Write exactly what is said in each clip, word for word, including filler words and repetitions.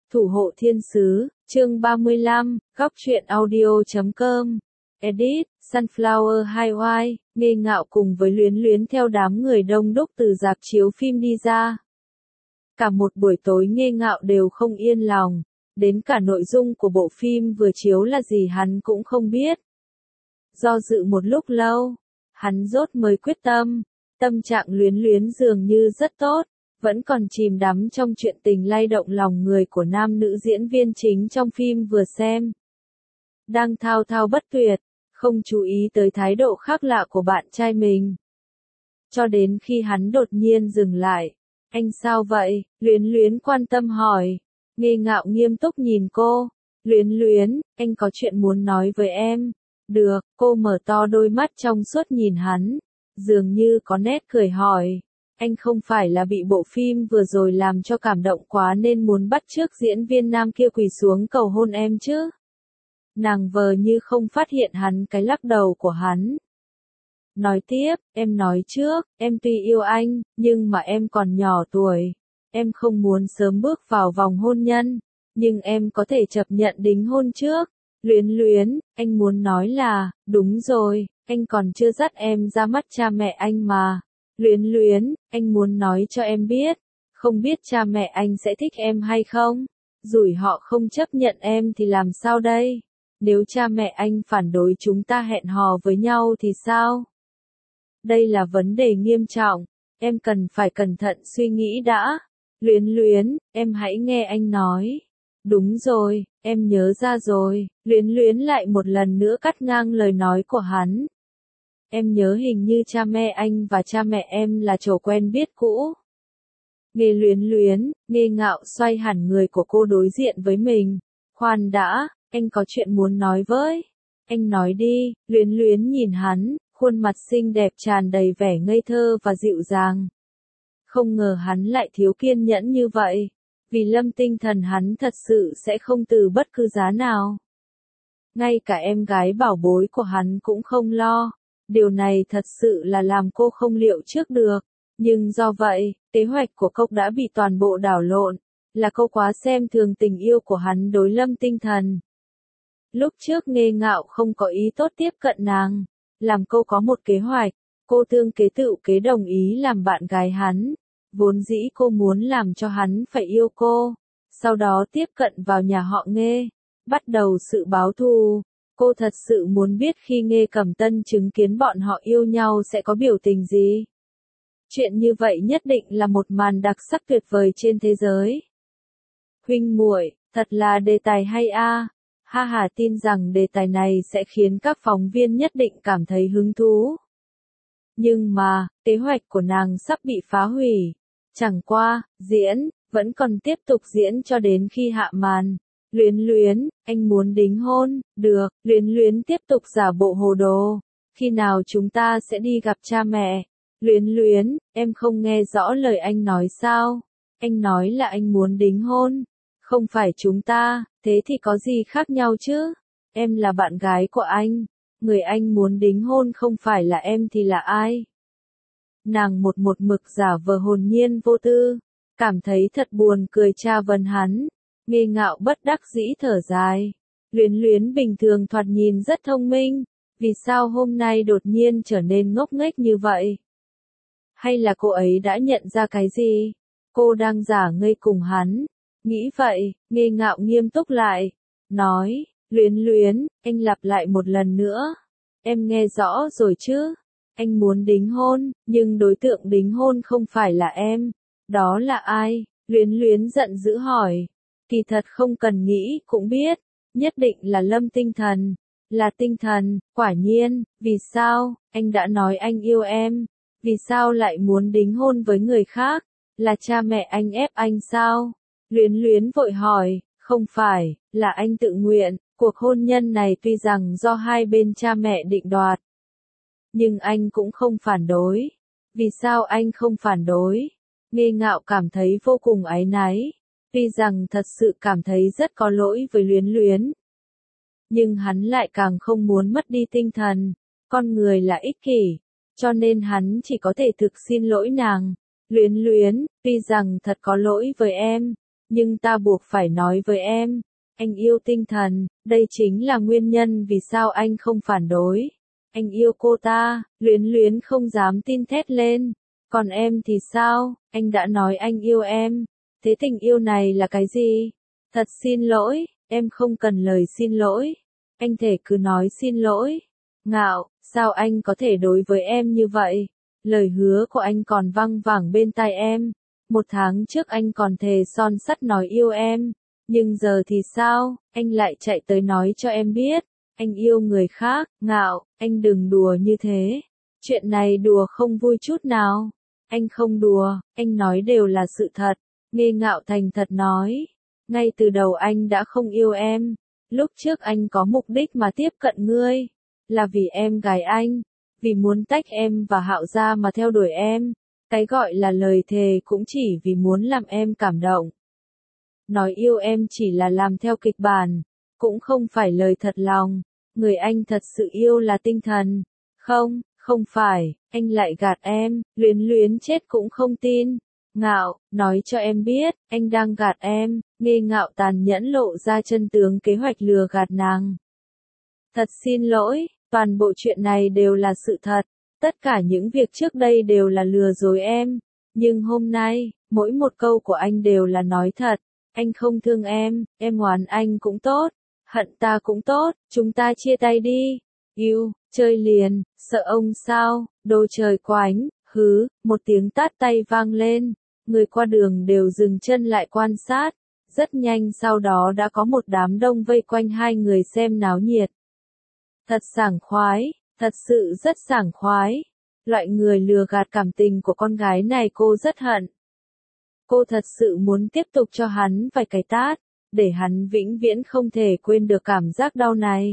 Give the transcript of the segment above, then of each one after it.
Thủ hộ thiên sứ, chương ba mươi lăm, góc truyện audio chấm com. Edit, Sunflower Highway, Nghê Ngạo cùng với Luyến Luyến theo đám người đông đúc từ rạp chiếu phim đi ra. Cả một buổi tối Nghê Ngạo đều không yên lòng, đến cả nội dung của bộ phim vừa chiếu là gì hắn cũng không biết. Do dự một lúc lâu, hắn rốt mới quyết tâm, tâm trạng Luyến Luyến dường như rất tốt, vẫn còn chìm đắm trong chuyện tình lay động lòng người của nam nữ diễn viên chính trong phim vừa xem. Đang thao thao bất tuyệt, không chú ý tới thái độ khác lạ của bạn trai mình. Cho đến khi hắn đột nhiên dừng lại. Anh sao vậy? Luyến Luyến quan tâm hỏi. Nghê Ngạo nghiêm túc nhìn cô. Luyến Luyến, anh có chuyện muốn nói với em. Được, cô mở to đôi mắt trong suốt nhìn hắn. Dường như có nét cười hỏi. Anh không phải là bị bộ phim vừa rồi làm cho cảm động quá nên muốn bắt chước diễn viên nam kia quỳ xuống cầu hôn em chứ? Nàng vờ như không phát hiện hắn cái lắc đầu của hắn. Nói tiếp, em nói trước, em tuy yêu anh, nhưng mà em còn nhỏ tuổi. Em không muốn sớm bước vào vòng hôn nhân, nhưng em có thể chấp nhận đính hôn trước. Luyến Luyến, anh muốn nói là, đúng rồi, anh còn chưa dắt em ra mắt cha mẹ anh mà. Luyến Luyến, anh muốn nói cho em biết, không biết cha mẹ anh sẽ thích em hay không? Rủi họ không chấp nhận em thì làm sao đây? Nếu cha mẹ anh phản đối chúng ta hẹn hò với nhau thì sao? Đây là vấn đề nghiêm trọng, em cần phải cẩn thận suy nghĩ đã. Luyến Luyến, em hãy nghe anh nói. Đúng rồi, em nhớ ra rồi. Luyến Luyến lại một lần nữa cắt ngang lời nói của hắn. Em nhớ hình như cha mẹ anh và cha mẹ em là chỗ quen biết cũ. Nghe Luyến Luyến, Nghê Ngạo xoay hẳn người của cô đối diện với mình. Khoan đã, anh có chuyện muốn nói với. Anh nói đi. Luyến Luyến nhìn hắn, khuôn mặt xinh đẹp tràn đầy vẻ ngây thơ và dịu dàng. Không ngờ hắn lại thiếu kiên nhẫn như vậy. Vì Lâm Tinh Thần hắn thật sự sẽ không từ bất cứ giá nào. Ngay cả em gái bảo bối của hắn cũng không lo. Điều này thật sự là làm cô không liệu trước được. Nhưng do vậy, kế hoạch của cô đã bị toàn bộ đảo lộn. Là cô quá xem thường tình yêu của hắn đối Lâm Tinh Thần. Lúc trước Nghê Ngạo không có ý tốt tiếp cận nàng. Làm cô có một kế hoạch. Cô thương kế tựu kế đồng ý làm bạn gái hắn. Vốn dĩ cô muốn làm cho hắn phải yêu cô. Sau đó tiếp cận vào nhà họ Nghê. Bắt đầu sự báo thù. Cô thật sự muốn biết khi Nghê Cẩm Tân chứng kiến bọn họ yêu nhau sẽ có biểu tình gì. Chuyện như vậy nhất định là một màn đặc sắc tuyệt vời trên thế giới. Huynh muội, thật là đề tài hay a. Ha ha, tin rằng đề tài này sẽ khiến các phóng viên nhất định cảm thấy hứng thú. Nhưng mà, kế hoạch của nàng sắp bị phá hủy. Chẳng qua, diễn, vẫn còn tiếp tục diễn cho đến khi hạ màn. Luyến Luyến, anh muốn đính hôn, được. Luyến Luyến tiếp tục giả bộ hồ đồ. Khi nào chúng ta sẽ đi gặp cha mẹ? Luyến Luyến, em không nghe rõ lời anh nói sao? Anh nói là anh muốn đính hôn. Không phải chúng ta, thế thì có gì khác nhau chứ? Em là bạn gái của anh. Người anh muốn đính hôn không phải là em thì là ai? Nàng một một mực giả vờ hồn nhiên vô tư. Cảm thấy thật buồn cười tra vấn hắn. Nghê Ngạo bất đắc dĩ thở dài. Luyến Luyến bình thường thoạt nhìn rất thông minh. Vì sao hôm nay đột nhiên trở nên ngốc nghếch như vậy? Hay là cô ấy đã nhận ra cái gì? Cô đang giả ngây cùng hắn. Nghĩ vậy, Nghê Ngạo nghiêm túc lại. Nói, Luyến Luyến, anh lặp lại một lần nữa. Em nghe rõ rồi chứ? Anh muốn đính hôn, nhưng đối tượng đính hôn không phải là em. Đó là ai? Luyến Luyến giận dữ hỏi. Kỳ thật không cần nghĩ cũng biết. Nhất định là Lâm Tinh Thần. Là Tinh Thần, quả nhiên. Vì sao? Anh đã nói anh yêu em. Vì sao lại muốn đính hôn với người khác? Là cha mẹ anh ép anh sao? Luyến Luyến vội hỏi. Không phải, là anh tự nguyện. Cuộc hôn nhân này tuy rằng do hai bên cha mẹ định đoạt. Nhưng anh cũng không phản đối. Vì sao anh không phản đối? Nghê Ngạo cảm thấy vô cùng áy náy. Tuy rằng thật sự cảm thấy rất có lỗi với Luyến Luyến. Nhưng hắn lại càng không muốn mất đi tinh thần. Con người là ích kỷ. Cho nên hắn chỉ có thể thực xin lỗi nàng. Luyến Luyến, tuy rằng thật có lỗi với em. nhưng ta buộc phải nói với em, anh yêu tinh thần, đây chính là nguyên nhân vì sao anh không phản đối. Anh yêu cô ta, Luyến Luyến không dám tin thét lên. Còn em thì sao, anh đã nói anh yêu em, thế tình yêu này là cái gì? Thật xin lỗi, em không cần lời xin lỗi. Anh thể cứ nói xin lỗi. Ngạo, sao anh có thể đối với em như vậy? Lời hứa của anh còn văng vẳng bên tai em. Một tháng trước anh còn thề son sắt nói yêu em. Nhưng giờ thì sao, anh lại chạy tới nói cho em biết. Anh yêu người khác, Ngạo, anh đừng đùa như thế. Chuyện này đùa không vui chút nào. Anh không đùa, anh nói đều là sự thật. Nghê Ngạo thành thật nói. Ngay từ đầu anh đã không yêu em. Lúc trước anh có mục đích mà tiếp cận ngươi. Là vì em gái anh. Vì muốn tách em và Hạo ra mà theo đuổi em. Cái gọi là lời thề cũng chỉ vì muốn làm em cảm động. Nói yêu em chỉ là làm theo kịch bản. Cũng không phải lời thật lòng. Người anh thật sự yêu là tinh thần. Không, không phải, anh lại gạt em, Luyến Luyến chết cũng không tin. Ngạo, nói cho em biết, anh đang gạt em. Nghê Ngạo tàn nhẫn lộ ra chân tướng kế hoạch lừa gạt nàng. Thật xin lỗi, toàn bộ chuyện này đều là sự thật. Tất cả những việc trước đây đều là lừa dối em. Nhưng hôm nay, mỗi một câu của anh đều là nói thật. Anh không thương em, em oán anh cũng tốt. Hận ta cũng tốt, chúng ta chia tay đi. Yêu, chơi liền, sợ ông sao, đồ trời quánh, hứ, một tiếng tát tay vang lên. Người qua đường đều dừng chân lại quan sát. Rất nhanh sau đó đã có một đám đông vây quanh hai người xem náo nhiệt. Thật sảng khoái, thật sự rất sảng khoái. Loại người lừa gạt cảm tình của con gái này cô rất hận. Cô thật sự muốn tiếp tục cho hắn vài cái tát, để hắn vĩnh viễn không thể quên được cảm giác đau này.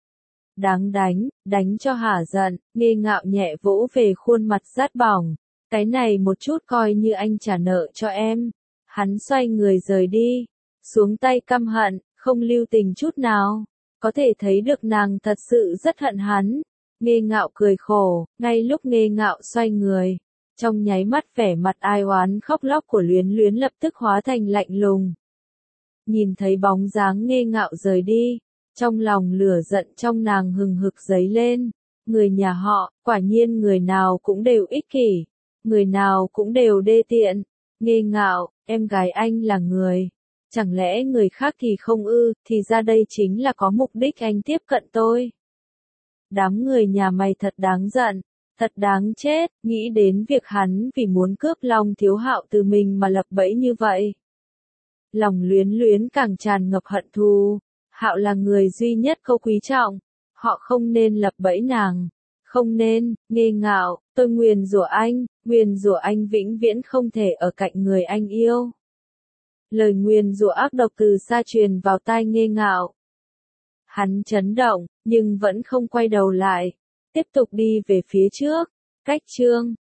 Đáng đánh, đánh cho hả giận, Nghê Ngạo nhẹ vỗ về khuôn mặt rát bỏng. Cái này một chút coi như anh trả nợ cho em. Hắn xoay người rời đi, xuống tay căm hận, không lưu tình chút nào. Có thể thấy được nàng thật sự rất hận hắn. Nghê Ngạo cười khổ, ngay lúc Nghê Ngạo xoay người. Trong nháy mắt vẻ mặt ai oán khóc lóc của Luyến Luyến lập tức hóa thành lạnh lùng. Nhìn thấy bóng dáng Nghê Ngạo rời đi, trong lòng lửa giận trong nàng hừng hực dấy lên. Người nhà họ, quả nhiên người nào cũng đều ích kỷ, người nào cũng đều đê tiện. Nghê Ngạo, em gái anh là người, chẳng lẽ người khác thì không ư, thì ra đây chính là có mục đích anh tiếp cận tôi. Đám người nhà mày thật đáng giận, thật đáng chết, nghĩ đến việc hắn vì muốn cướp Long Thiếu Hạo từ mình mà lập bẫy như vậy. Lòng Luyến Luyến càng tràn ngập hận thù. Hạo là người duy nhất cô quý trọng. Họ không nên lập bẫy nàng. Không nên, Nghê Ngạo, tôi nguyền rủa anh, nguyền rủa anh vĩnh viễn không thể ở cạnh người anh yêu. Lời nguyền rủa ác độc từ xa truyền vào tai Nghê Ngạo. Hắn chấn động, nhưng vẫn không quay đầu lại. Tiếp tục đi về phía trước. Cách chương